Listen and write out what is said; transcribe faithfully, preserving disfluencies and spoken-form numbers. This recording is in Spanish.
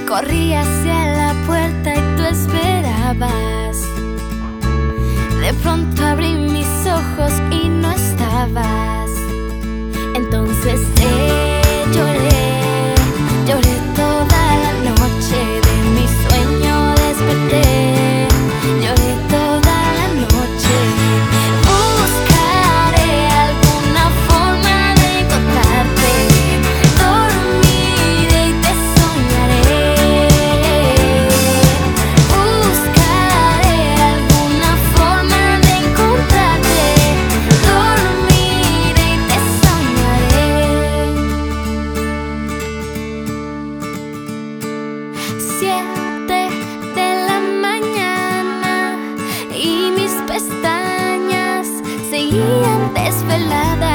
Corrí hacia la puerta y tú esperabas. De pronto abrí mis ojos y no estabas. Entonces te lloré, lloré toda la noche. De mi sueño desperté, lloré toda la noche. Buscaré alguna forma de encontrarte. Dormiré y te soñaré. Buscaré alguna forma de encontrarte. Dormiré y te soñaré. Siete de la mañana y mis pestañas seguían desveladas.